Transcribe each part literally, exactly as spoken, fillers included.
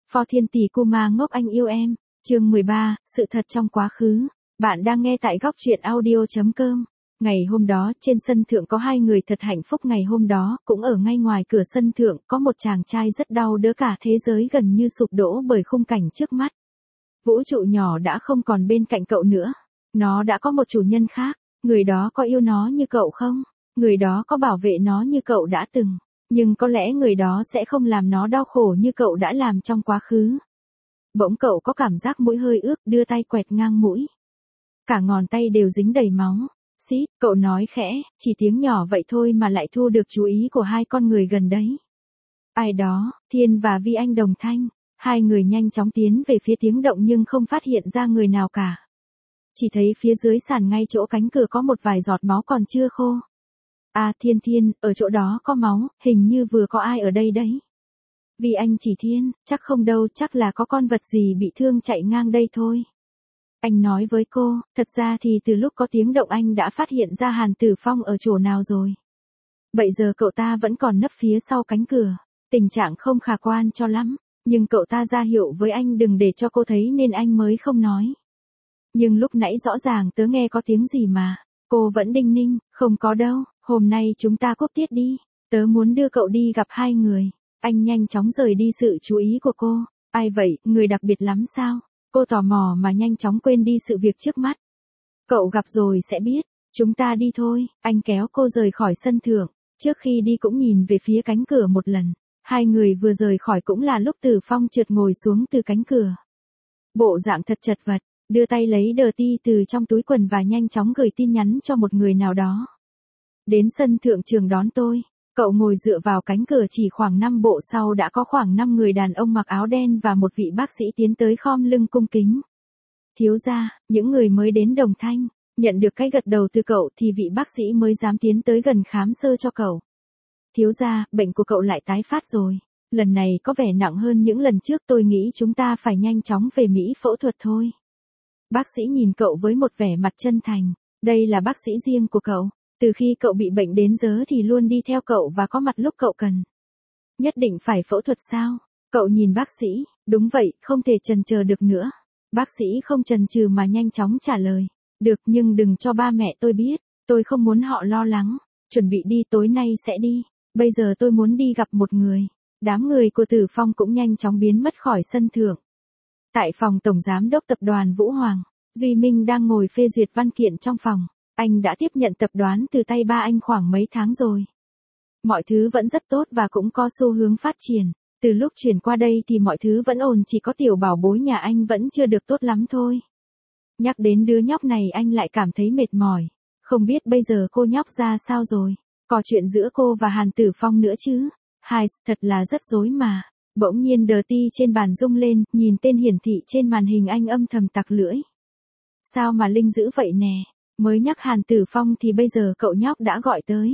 Phó Thiên Tỷ Cô Ma Ngốc Anh Yêu Em, chương mười ba, Sự Thật Trong Quá Khứ. Bạn đang nghe tại góc truyện audio chấm com. Ngày hôm đó, trên sân thượng có hai người thật hạnh phúc. Ngày hôm đó, cũng ở ngay ngoài cửa sân thượng, có một chàng trai rất đau đớn, cả thế giới gần như sụp đổ bởi khung cảnh trước mắt. Vũ trụ nhỏ đã không còn bên cạnh cậu nữa. Nó đã có một chủ nhân khác. Người đó có yêu nó như cậu không? Người đó có bảo vệ nó như cậu đã từng? Nhưng có lẽ người đó sẽ không làm nó đau khổ như cậu đã làm trong quá khứ. Bỗng cậu có cảm giác mũi hơi ướt, đưa tay quẹt ngang mũi. Cả ngón tay đều dính đầy máu. Xít, cậu nói khẽ, chỉ tiếng nhỏ vậy thôi mà lại thu được chú ý của hai con người gần đấy. Ai đó, Thiên và Vi Anh đồng thanh. Hai người nhanh chóng tiến về phía tiếng động nhưng không phát hiện ra người nào cả. Chỉ thấy phía dưới sàn ngay chỗ cánh cửa có một vài giọt máu còn chưa khô. À Thiên Thiên, ở chỗ đó có máu, hình như vừa có ai ở đây đấy. Vì anh chỉ Thiên, chắc không đâu, chắc là có con vật gì bị thương chạy ngang đây thôi. Anh nói với cô, thật ra thì từ lúc có tiếng động anh đã phát hiện ra Hàn Tử Phong ở chỗ nào rồi. Bây giờ cậu ta vẫn còn nấp phía sau cánh cửa, tình trạng không khả quan cho lắm, nhưng cậu ta ra hiệu với anh đừng để cho cô thấy nên anh mới không nói. Nhưng lúc nãy rõ ràng tớ nghe có tiếng gì mà, cô vẫn đinh ninh, không có đâu. Hôm nay chúng ta cúp tiết đi, tớ muốn đưa cậu đi gặp hai người. Anh nhanh chóng rời đi sự chú ý của cô. Ai vậy, người đặc biệt lắm sao? Cô tò mò mà nhanh chóng quên đi sự việc trước mắt. Cậu gặp rồi sẽ biết, chúng ta đi thôi. Anh kéo cô rời khỏi sân thượng, trước khi đi cũng nhìn về phía cánh cửa một lần. Hai người vừa rời khỏi cũng là lúc Tử Phong trượt ngồi xuống từ cánh cửa. Bộ dạng thật chật vật, đưa tay lấy đờ ti từ trong túi quần và nhanh chóng gửi tin nhắn cho một người nào đó. Đến sân thượng trường đón tôi. Cậu ngồi dựa vào cánh cửa, chỉ khoảng năm bộ sau đã có khoảng năm người đàn ông mặc áo đen và một vị bác sĩ tiến tới khom lưng cung kính. Thiếu gia, những người mới đến đồng thanh. Nhận được cái gật đầu từ cậu thì vị bác sĩ mới dám tiến tới gần khám sơ cho cậu. Thiếu gia, bệnh của cậu lại tái phát rồi. Lần này có vẻ nặng hơn những lần trước, tôi nghĩ chúng ta phải nhanh chóng về Mỹ phẫu thuật thôi. Bác sĩ nhìn cậu với một vẻ mặt chân thành. Đây là bác sĩ riêng của cậu. Từ khi cậu bị bệnh đến giờ thì luôn đi theo cậu và có mặt lúc cậu cần. Nhất định phải phẫu thuật sao? Cậu nhìn bác sĩ, đúng vậy, không thể chần chờ được nữa. Bác sĩ không chần chừ mà nhanh chóng trả lời. Được, nhưng đừng cho ba mẹ tôi biết, tôi không muốn họ lo lắng. Chuẩn bị đi, tối nay sẽ đi. Bây giờ tôi muốn đi gặp một người. Đám người của Tử Phong cũng nhanh chóng biến mất khỏi sân thượng. Tại phòng tổng giám đốc tập đoàn Vũ Hoàng, Duy Minh đang ngồi phê duyệt văn kiện trong phòng. Anh đã tiếp nhận tập đoàn từ tay ba anh khoảng mấy tháng rồi. Mọi thứ vẫn rất tốt và cũng có xu hướng phát triển. Từ lúc chuyển qua đây thì mọi thứ vẫn ổn, chỉ có tiểu bảo bối nhà anh vẫn chưa được tốt lắm thôi. Nhắc đến đứa nhóc này anh lại cảm thấy mệt mỏi. Không biết bây giờ cô nhóc ra sao rồi. Có chuyện giữa cô và Hàn Tử Phong nữa chứ. Hai, thật là rất rối mà. Bỗng nhiên đờ ti trên bàn rung lên, nhìn tên hiển thị trên màn hình anh âm thầm tặc lưỡi. Sao mà linh dữ vậy nè. Mới nhắc Hàn Tử Phong thì bây giờ cậu nhóc đã gọi tới.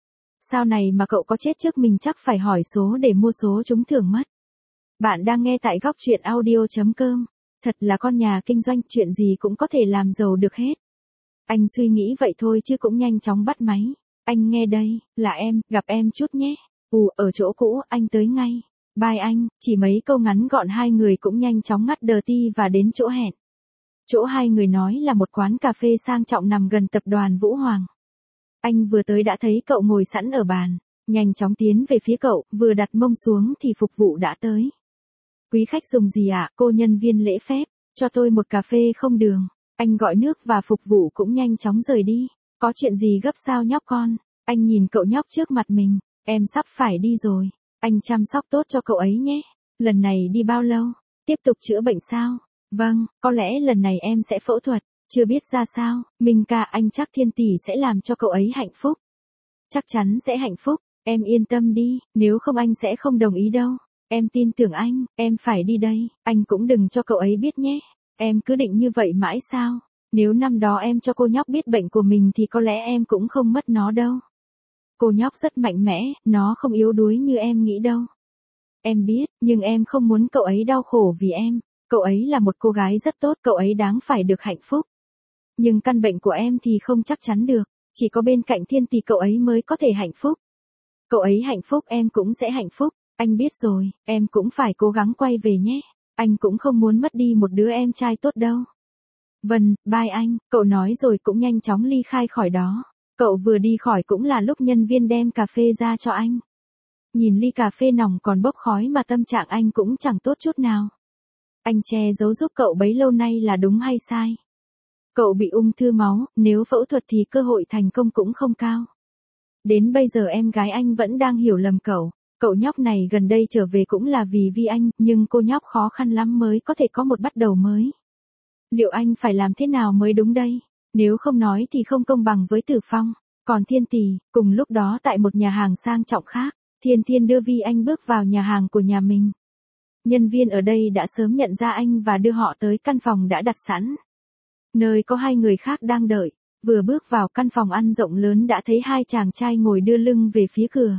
Sao này mà cậu có chết trước mình, chắc phải hỏi số để mua số trúng thưởng mất. Bạn đang nghe tại góc truyện audio chấm com. Thật là con nhà kinh doanh, chuyện gì cũng có thể làm giàu được hết. Anh suy nghĩ vậy thôi chứ cũng nhanh chóng bắt máy. Anh nghe đây, là em, gặp em chút nhé. Ù, ở chỗ cũ, anh tới ngay. Bye anh, chỉ mấy câu ngắn gọn hai người cũng nhanh chóng ngắt đờ ti và đến chỗ hẹn. Chỗ hai người nói là một quán cà phê sang trọng nằm gần tập đoàn Vũ Hoàng. Anh vừa tới đã thấy cậu ngồi sẵn ở bàn, nhanh chóng tiến về phía cậu, vừa đặt mông xuống thì phục vụ đã tới. Quý khách dùng gì ạ? Cô nhân viên lễ phép, cho tôi một cà phê không đường. Anh gọi nước và phục vụ cũng nhanh chóng rời đi. Có chuyện gì gấp sao nhóc con? Anh nhìn cậu nhóc trước mặt mình, em sắp phải đi rồi. Anh chăm sóc tốt cho cậu ấy nhé. Lần này đi bao lâu? Tiếp tục chữa bệnh sao? Vâng, có lẽ lần này em sẽ phẫu thuật, chưa biết ra sao. Minh ca, anh chắc Thiên Tỷ sẽ làm cho cậu ấy hạnh phúc. Chắc chắn sẽ hạnh phúc, em yên tâm đi, nếu không anh sẽ không đồng ý đâu. Em tin tưởng anh, em phải đi đây, anh cũng đừng cho cậu ấy biết nhé. Em cứ định như vậy mãi sao? Nếu năm đó em cho cô nhóc biết bệnh của mình thì có lẽ em cũng không mất nó đâu. Cô nhóc rất mạnh mẽ, nó không yếu đuối như em nghĩ đâu. Em biết, nhưng em không muốn cậu ấy đau khổ vì em. Cậu ấy là một cô gái rất tốt, cậu ấy đáng phải được hạnh phúc. Nhưng căn bệnh của em thì không chắc chắn được, chỉ có bên cạnh Thiên Tỷ cậu ấy mới có thể hạnh phúc. Cậu ấy hạnh phúc em cũng sẽ hạnh phúc, Anh biết rồi, em cũng phải cố gắng quay về nhé. Anh cũng không muốn mất đi một đứa em trai tốt đâu. Vâng, bye anh, cậu nói rồi cũng nhanh chóng ly khai khỏi đó. Cậu vừa đi khỏi cũng là lúc nhân viên đem cà phê ra cho anh. Nhìn ly cà phê nòng còn bốc khói mà tâm trạng anh cũng chẳng tốt chút nào. Anh che giấu giúp cậu bấy lâu nay là đúng hay sai? Cậu bị ung thư máu, nếu phẫu thuật thì cơ hội thành công cũng không cao. Đến bây giờ em gái anh vẫn đang hiểu lầm cậu. Cậu nhóc này gần đây trở về cũng là vì Vi Anh, nhưng cô nhóc khó khăn lắm mới có thể có một bắt đầu mới. Liệu anh phải làm thế nào mới đúng đây? Nếu không nói thì không công bằng với Tử Phong. Còn Thiên Tỷ, cùng lúc đó tại một nhà hàng sang trọng khác, Thiên Thiên đưa Vi Anh bước vào nhà hàng của nhà mình. Nhân viên ở đây đã sớm nhận ra anh và đưa họ tới căn phòng đã đặt sẵn. Nơi có hai người khác đang đợi, vừa bước vào căn phòng ăn rộng lớn đã thấy hai chàng trai ngồi đưa lưng về phía cửa.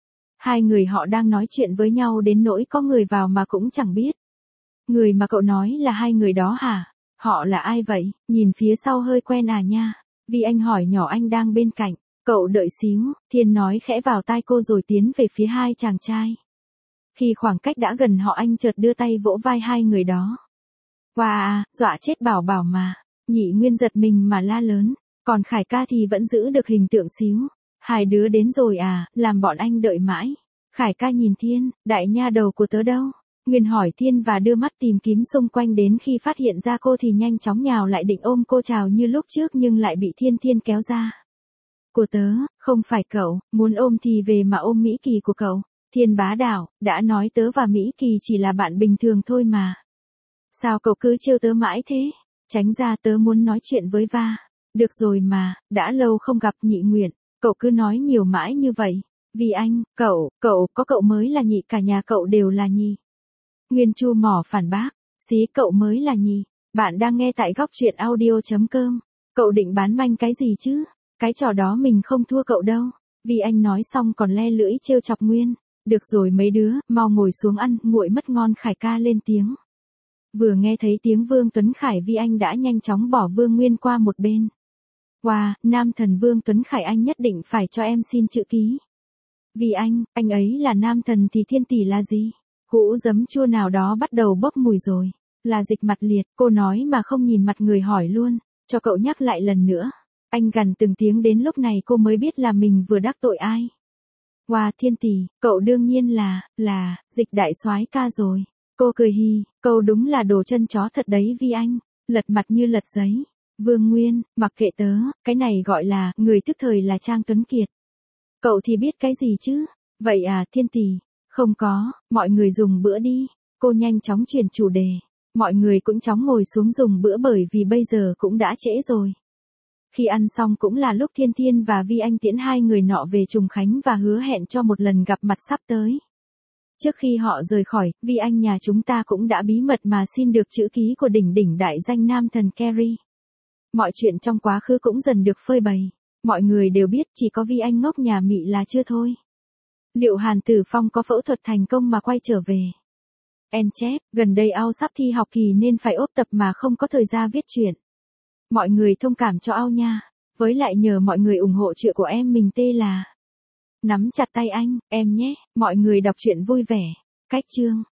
Hai người họ đang nói chuyện với nhau đến nỗi có người vào mà cũng chẳng biết. Người mà cậu nói là hai người đó hả? Họ là ai vậy? Nhìn phía sau hơi quen à nha. Vi Anh hỏi nhỏ anh đang bên cạnh. Cậu đợi xíu, Thiên nói khẽ vào tai cô rồi tiến về phía hai chàng trai. Khi khoảng cách đã gần họ anh chợt đưa tay vỗ vai hai người đó. Wow, dọa chết Bảo Bảo mà. Nhị Nguyên giật mình mà la lớn. Còn Khải ca thì vẫn giữ được hình tượng xíu. Hai đứa đến rồi à, làm bọn anh đợi mãi. Khải ca nhìn Thiên, đại nha đầu của tớ đâu? Nguyên hỏi Thiên và đưa mắt tìm kiếm xung quanh, đến khi phát hiện ra cô thì nhanh chóng nhào lại định ôm cô chào như lúc trước nhưng lại bị Thiên Thiên kéo ra. Của tớ, không phải cậu, muốn ôm thì về mà ôm Mỹ Kỳ của cậu. Thiên bá đạo, đã nói tớ và Mỹ Kỳ chỉ là bạn bình thường thôi mà. Sao cậu cứ trêu tớ mãi thế? Tránh ra, tớ muốn nói chuyện với Va. Được rồi mà, đã lâu không gặp Nhị Nguyện, cậu cứ nói nhiều mãi như vậy. Vì anh, cậu, cậu, có cậu mới là nhị, cả nhà cậu đều là nhị. Nguyên chu mỏ phản bác, xí cậu mới là nhị. Bạn đang nghe tại góc truyện audio chấm com. Cậu định bán manh cái gì chứ? Cái trò đó mình không thua cậu đâu. Vì anh nói xong còn le lưỡi trêu chọc Nguyên. Được rồi mấy đứa, mau ngồi xuống ăn, nguội mất ngon. Khải ca lên tiếng. Vừa nghe thấy tiếng Vương Tuấn Khải, Vi Anh đã nhanh chóng bỏ Vương Nguyên qua một bên. Wow, nam thần Vương Tuấn Khải, anh nhất định phải cho em xin chữ ký. Vì anh, anh ấy là nam thần thì Thiên Tỷ là gì? Hũ giấm chua nào đó bắt đầu bốc mùi rồi. Là Dịch Mặt Liệt, cô nói mà không nhìn mặt người hỏi luôn. Cho cậu nhắc lại lần nữa. Anh gằn từng tiếng, đến lúc này cô mới biết là mình vừa đắc tội ai. Wow, Thiên Tỷ, cậu đương nhiên là, là, Dịch đại soái ca rồi. Cô cười hì, câu đúng là đồ chân chó thật đấy Vi Anh. Lật mặt như lật giấy. Vương Nguyên, mặc kệ tớ, cái này gọi là, người tức thời là Trang Tuấn Kiệt. Cậu thì biết cái gì chứ? Vậy à, Thiên Tỷ, không có, mọi người dùng bữa đi. Cô nhanh chóng chuyển chủ đề. Mọi người cũng chóng ngồi xuống dùng bữa bởi vì bây giờ cũng đã trễ rồi. Khi ăn xong cũng là lúc Thiên Thiên và Vi Anh tiễn hai người nọ về Trùng Khánh và hứa hẹn cho một lần gặp mặt sắp tới. Trước khi họ rời khỏi, Vi Anh nhà chúng ta cũng đã bí mật mà xin được chữ ký của đỉnh đỉnh đại danh nam thần Carrie. Mọi chuyện trong quá khứ cũng dần được phơi bày. Mọi người đều biết, chỉ có Vi Anh ngốc nhà Mị là chưa thôi. Liệu Hàn Tử Phong có phẫu thuật thành công mà quay trở về? En chép, gần đây Ao sắp thi học kỳ nên phải ốp tập mà không có thời gian viết truyện. Mọi người thông cảm cho Ao nha. Với lại nhờ mọi người ủng hộ chuyện của em mình tê là. Nắm chặt tay anh, em nhé, mọi người đọc truyện vui vẻ. Cách chương.